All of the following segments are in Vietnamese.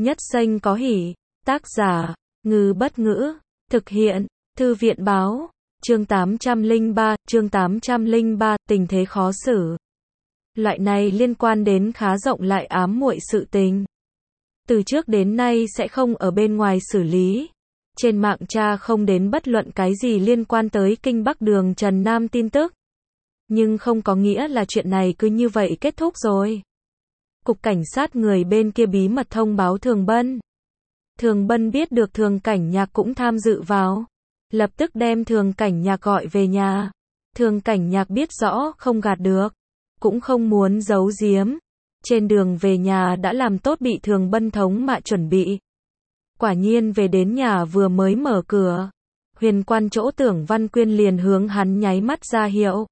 Nhất danh có hỷ. Tác giả, Ngư Bất Ngữ. Thực hiện, Thư viện Báo. Chương 803, tình thế khó xử. Loại này liên quan đến khá rộng lại ám muội sự tình. Từ trước đến nay sẽ không ở bên ngoài xử lý. Trên mạng tra không đến bất luận cái gì liên quan tới Kinh Bắc Đường Trần Nam tin tức. Nhưng không có nghĩa là chuyện này cứ như vậy kết thúc rồi. Cục cảnh sát người bên kia bí mật thông báo Thường Bân. Thường Bân biết được Thường Cảnh Nhạc cũng tham dự vào. Lập tức đem Thường Cảnh Nhạc gọi về nhà. Thường Cảnh Nhạc biết rõ không gạt được. Cũng không muốn giấu giếm. Trên đường về nhà đã làm tốt bị Thường Bân thống mạ chuẩn bị. Quả nhiên về đến nhà vừa mới mở cửa. Huyền quan chỗ Tưởng Văn Quyên liền hướng hắn nháy mắt ra hiệu.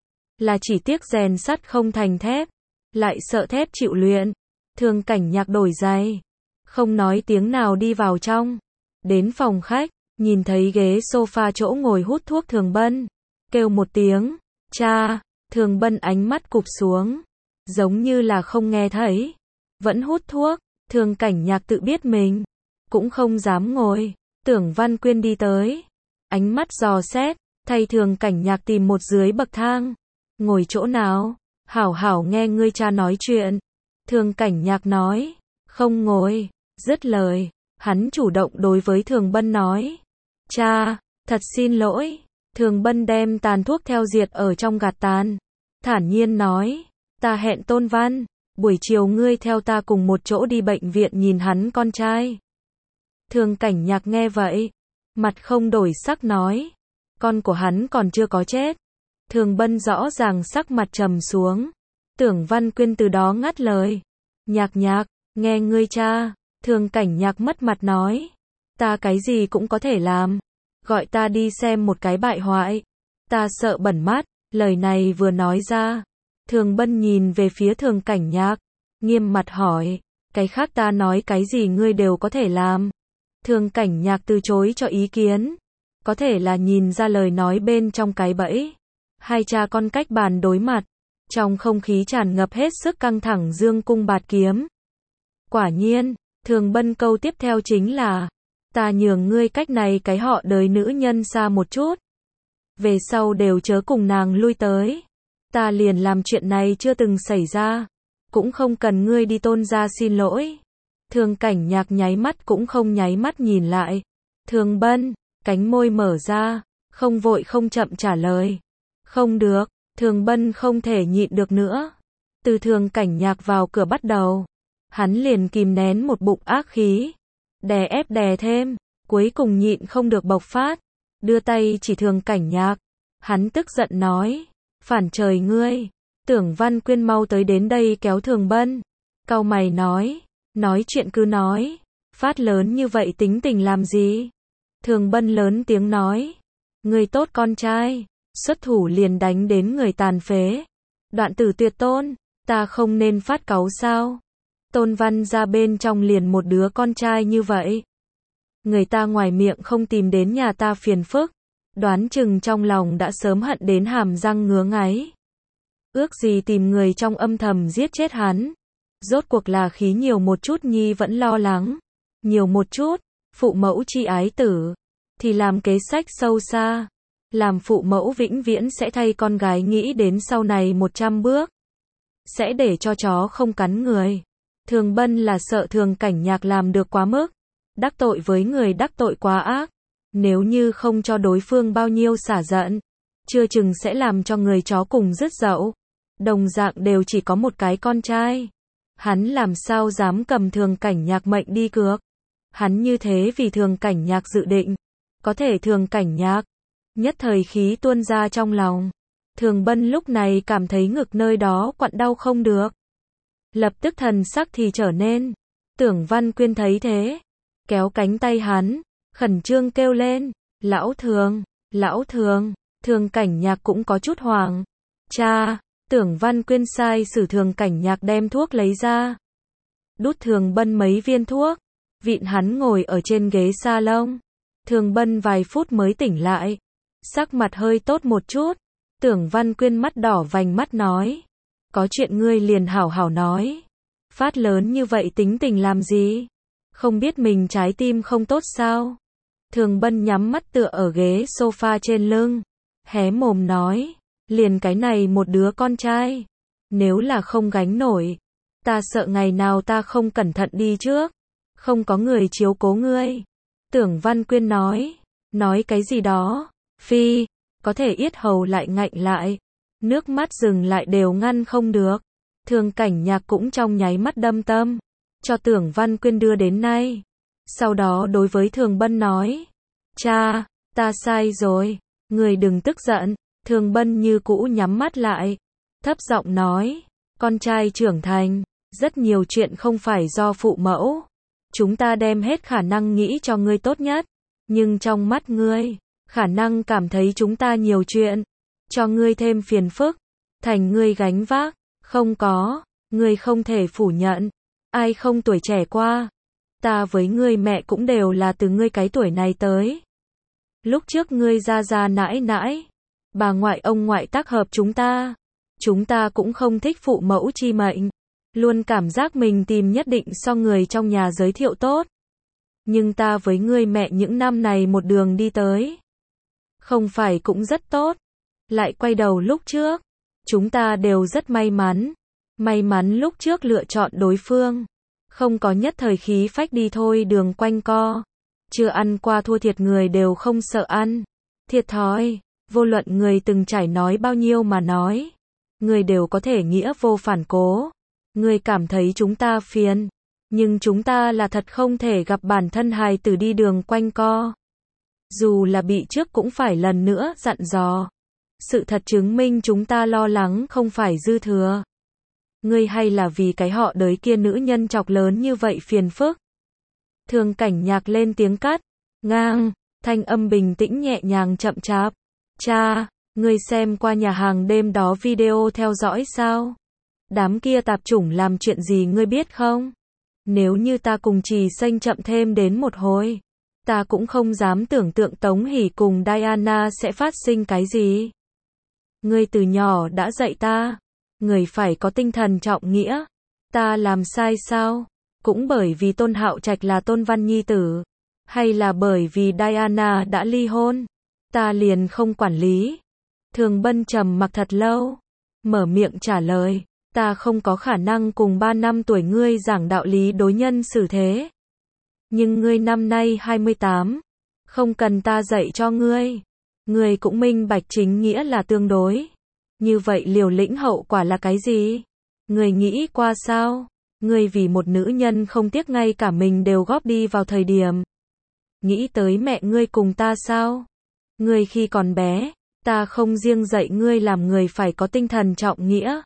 Là chỉ tiếc rèn sắt không thành thép. Lại sợ thép chịu luyện. Thường Cảnh Nhạc đổi giày. Không nói tiếng nào đi vào trong. Đến phòng khách, nhìn thấy ghế sofa chỗ ngồi hút thuốc Thường Bân. Kêu một tiếng, cha. Thường Bân ánh mắt cụp xuống. Giống như là không nghe thấy. Vẫn hút thuốc. Thường Cảnh Nhạc tự biết mình cũng không dám ngồi. Tưởng Văn Quyên đi tới. Ánh mắt dò xét. Thay Thường Cảnh Nhạc tìm một dưới bậc thang. Ngồi chỗ nào? Hảo hảo nghe ngươi cha nói chuyện. Thường Cảnh Nhạc nói. Không ngồi. Dứt lời. Hắn chủ động đối với Thường Bân nói. Cha, thật xin lỗi. Thường Bân đem tàn thuốc theo diệt ở trong gạt tàn. Thản nhiên nói. Ta hẹn Tôn Văn. Buổi chiều ngươi theo ta cùng một chỗ đi bệnh viện nhìn hắn con trai. Thường Cảnh Nhạc nghe vậy. Mặt không đổi sắc nói. Con của hắn còn chưa có chết. Thường Bân rõ ràng sắc mặt trầm xuống. Tưởng Văn Quyên từ đó ngắt lời. Nhạc, nghe ngươi cha. Thường Cảnh Nhạc mất mặt nói. Ta cái gì cũng có thể làm. Gọi ta đi xem một cái bại hoại. Ta sợ bẩn mắt. Lời này vừa nói ra. Thường Bân nhìn về phía Thường Cảnh Nhạc. Nghiêm mặt hỏi. Cái khác ta nói cái gì ngươi đều có thể làm. Thường Cảnh Nhạc từ chối cho ý kiến. Có thể là nhìn ra lời nói bên trong cái bẫy. Hai cha con cách bàn đối mặt. Trong không khí tràn ngập hết sức căng thẳng dương cung bạt kiếm. Quả nhiên, Thường Bân câu tiếp theo chính là. Ta nhường ngươi cách này cái họ đời nữ nhân xa một chút. Về sau đều chớ cùng nàng lui tới. Ta liền làm chuyện này chưa từng xảy ra. Cũng không cần ngươi đi Tôn gia xin lỗi. Thường Cảnh Nhạc nháy mắt cũng không nháy mắt nhìn lại. Thường Bân, cánh môi mở ra. Không vội không chậm trả lời. Không được, Thường Bân không thể nhịn được nữa. Từ Thường Cảnh Nhạc vào cửa bắt đầu. Hắn liền kìm nén một bụng ác khí. Đè ép đè thêm. Cuối cùng nhịn không được bộc phát. Đưa tay chỉ Thường Cảnh Nhạc. Hắn tức giận nói. Phản trời ngươi. Tưởng Văn Quyên mau tới đến đây kéo Thường Bân. Cau mày nói. Nói chuyện cứ nói. Phát lớn như vậy tính tình làm gì? Thường Bân lớn tiếng nói. Ngươi tốt con trai. Xuất thủ liền đánh đến người tàn phế. Đoạn tử tuyệt tôn. Ta không nên phát cáu sao? Tôn Văn ra bên trong liền một đứa con trai như vậy. Người ta ngoài miệng không tìm đến nhà ta phiền phức. Đoán chừng trong lòng đã sớm hận đến hàm răng ngứa ngáy. Ước gì tìm người trong âm thầm giết chết hắn. Rốt cuộc là khí nhiều một chút nhi vẫn lo lắng. Nhiều một chút, phụ mẫu chi ái tử. Thì làm kế sách sâu xa. Làm phụ mẫu vĩnh viễn sẽ thay con gái nghĩ đến sau này 100 bước. Sẽ để cho chó không cắn người. Thường Bân là sợ Thường Cảnh Nhạc làm được quá mức. Đắc tội với người đắc tội quá ác. Nếu như không cho đối phương bao nhiêu xả giận. Chưa chừng sẽ làm cho người chó cùng dứt dậu. Đồng dạng đều chỉ có một cái con trai. Hắn làm sao dám cầm Thường Cảnh Nhạc mệnh đi cược. Hắn như thế vì Thường Cảnh Nhạc dự định. Có thể Thường Cảnh Nhạc. Nhất thời khí tuôn ra trong lòng. Thường Bân lúc này cảm thấy ngực nơi đó quặn đau không được. Lập tức thần sắc thì trở nên. Tưởng Văn Quyên thấy thế. Kéo cánh tay hắn. Khẩn trương kêu lên. Lão Thường. Thường Cảnh Nhạc cũng có chút hoảng. Cha. Tưởng Văn Quyên sai sử Thường Cảnh Nhạc đem thuốc lấy ra. Đút Thường Bân mấy viên thuốc. Vịn hắn ngồi ở trên ghế salon. Thường Bân vài phút mới tỉnh lại. Sắc mặt hơi tốt một chút. Tưởng Văn Quyên mắt đỏ vành mắt nói. Có chuyện ngươi liền hảo hảo nói. Phát lớn như vậy tính tình làm gì? Không biết mình trái tim không tốt sao? Thường Bân nhắm mắt tựa ở ghế sofa trên lưng, hé mồm nói, liền cái này một đứa con trai, nếu là không gánh nổi, ta sợ ngày nào ta không cẩn thận đi trước, không có người chiếu cố ngươi. Tưởng Văn Quyên nói cái gì đó, phi, có thể yết hầu lại ngạnh lại, nước mắt dừng lại đều ngăn không được. Thường Cảnh Nhạc cũng trong nháy mắt đâm tâm, cho Tưởng Văn Quyên đưa đến nay. Sau đó đối với Thường Bân nói, cha, ta sai rồi, người đừng tức giận. Thường Bân như cũ nhắm mắt lại, thấp giọng nói, con trai trưởng thành, rất nhiều chuyện không phải do phụ mẫu. Chúng ta đem hết khả năng nghĩ cho ngươi tốt nhất, nhưng trong mắt ngươi, khả năng cảm thấy chúng ta nhiều chuyện, cho ngươi thêm phiền phức, thành ngươi gánh vác. Không có, ngươi không thể phủ nhận, ai không tuổi trẻ qua. Ta với ngươi mẹ cũng đều là từ ngươi cái tuổi này tới. Lúc trước ngươi ra nãi nãi, bà ngoại ông ngoại tác hợp chúng ta cũng không thích phụ mẫu chi mệnh, luôn cảm giác mình tìm nhất định so người trong nhà giới thiệu tốt. Nhưng ta với ngươi mẹ những năm này một đường đi tới, không phải cũng rất tốt. Lại quay đầu lúc trước, chúng ta đều rất may mắn lúc trước lựa chọn đối phương, không có nhất thời khí phách đi thôi đường quanh co, chưa ăn qua thua thiệt người đều không sợ ăn thiệt thòi, vô luận người từng trải nói bao nhiêu mà nói, người đều có thể nghĩa vô phản cố. Người cảm thấy chúng ta phiền, nhưng chúng ta là thật không thể gặp bản thân hài tử đi đường quanh co. Dù là bị trước cũng phải lần nữa dặn dò. Sự thật chứng minh chúng ta lo lắng không phải dư thừa. Ngươi hay là vì cái họ đới kia nữ nhân chọc lớn như vậy phiền phức. Thường Cảnh Nhạc lên tiếng cắt ngang, thanh âm bình tĩnh nhẹ nhàng chậm chạp. Cha, ngươi xem qua nhà hàng đêm đó video theo dõi sao? Đám kia tạp chủng làm chuyện gì ngươi biết không? Nếu như ta cùng Trì Xanh chậm thêm đến một hồi, ta cũng không dám tưởng tượng Tống Hỷ cùng Diana sẽ phát sinh cái gì. Ngươi từ nhỏ đã dạy ta, người phải có tinh thần trọng nghĩa. Ta làm sai sao? Cũng bởi vì Tôn Hạo Trạch là Tôn Văn nhi tử, hay là bởi vì Diana đã ly hôn, ta liền không quản lý. Thường Bân trầm mặc thật lâu, mở miệng trả lời, ta không có khả năng cùng 3 năm tuổi ngươi giảng đạo lý đối nhân xử thế. Nhưng ngươi năm nay 28, không cần ta dạy cho ngươi. Ngươi cũng minh bạch chính nghĩa là tương đối. Như vậy liều lĩnh hậu quả là cái gì? Ngươi nghĩ qua sao? Ngươi vì một nữ nhân không tiếc ngay cả mình đều góp đi vào thời điểm. Nghĩ tới mẹ ngươi cùng ta sao? Ngươi khi còn bé, ta không riêng dạy ngươi làm người phải có tinh thần trọng nghĩa.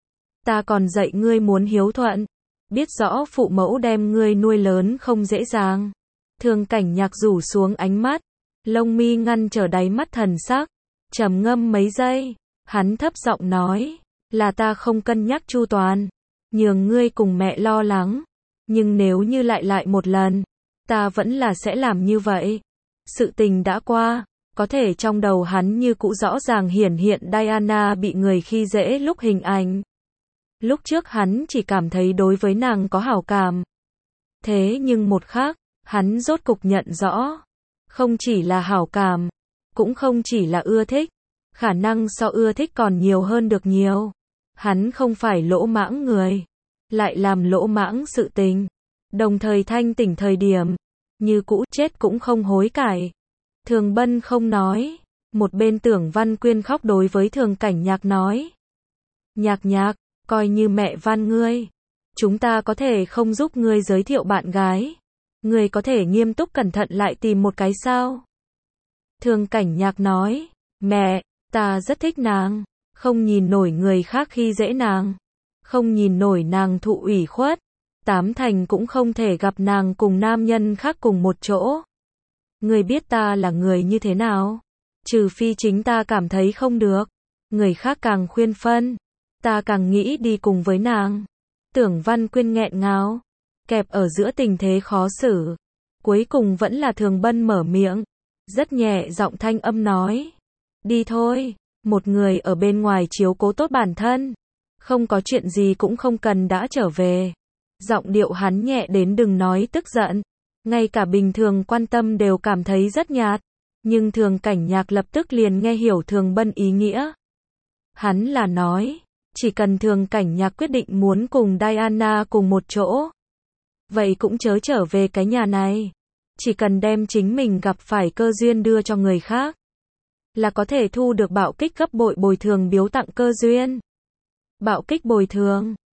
Ta còn dạy ngươi muốn hiếu thuận, biết rõ phụ mẫu đem ngươi nuôi lớn không dễ dàng. Thường Cảnh Nhạc rủ xuống ánh mắt, lông mi ngăn trở đáy mắt thần sắc, trầm ngâm mấy giây, hắn thấp giọng nói, là ta không cân nhắc chu toàn, nhường ngươi cùng mẹ lo lắng, nhưng nếu như lại một lần, ta vẫn là sẽ làm như vậy. Sự tình đã qua, có thể trong đầu hắn như cũ rõ ràng hiển hiện Diana bị người khi dễ lúc hình ảnh. Lúc trước hắn chỉ cảm thấy đối với nàng có hảo cảm. Thế nhưng một khác, hắn rốt cục nhận rõ, không chỉ là hảo cảm, cũng không chỉ là ưa thích, khả năng so ưa thích còn nhiều hơn được nhiều. Hắn không phải lỗ mãng người, lại làm lỗ mãng sự tình, đồng thời thanh tỉnh thời điểm, như cũ chết cũng không hối cải. Thường Bân không nói, một bên Tưởng Văn Quyên khóc đối với Thường Cảnh Nhạc nói. Nhạc, coi như mẹ van ngươi, chúng ta có thể không giúp ngươi giới thiệu bạn gái, ngươi có thể nghiêm túc cẩn thận lại tìm một cái sao? Thường Cảnh Nhạc nói, mẹ, ta rất thích nàng, không nhìn nổi người khác khi dễ nàng, không nhìn nổi nàng thụ ủy khuất, 8 thành cũng không thể gặp nàng cùng nam nhân khác cùng một chỗ. Ngươi biết ta là người như thế nào? Trừ phi chính ta cảm thấy không được, người khác càng khuyên phân, ta càng nghĩ đi cùng với nàng. Tưởng Văn Quyên nghẹn ngào, kẹp ở giữa tình thế khó xử. Cuối cùng vẫn là Thường Bân mở miệng, rất nhẹ giọng thanh âm nói. Đi thôi, một người ở bên ngoài chiếu cố tốt bản thân. Không có chuyện gì cũng không cần đã trở về. Giọng điệu hắn nhẹ đến đừng nói tức giận. Ngay cả bình thường quan tâm đều cảm thấy rất nhạt. Nhưng Thường Cảnh Nhạc lập tức liền nghe hiểu Thường Bân ý nghĩa. Hắn là nói, chỉ cần Thường Cảnh Nhạc quyết định muốn cùng Diana cùng một chỗ, vậy cũng chớ trở về cái nhà này. Chỉ cần đem chính mình gặp phải cơ duyên đưa cho người khác, là có thể thu được bạo kích gấp bội bồi thường biếu tặng cơ duyên. Bạo kích bồi thường.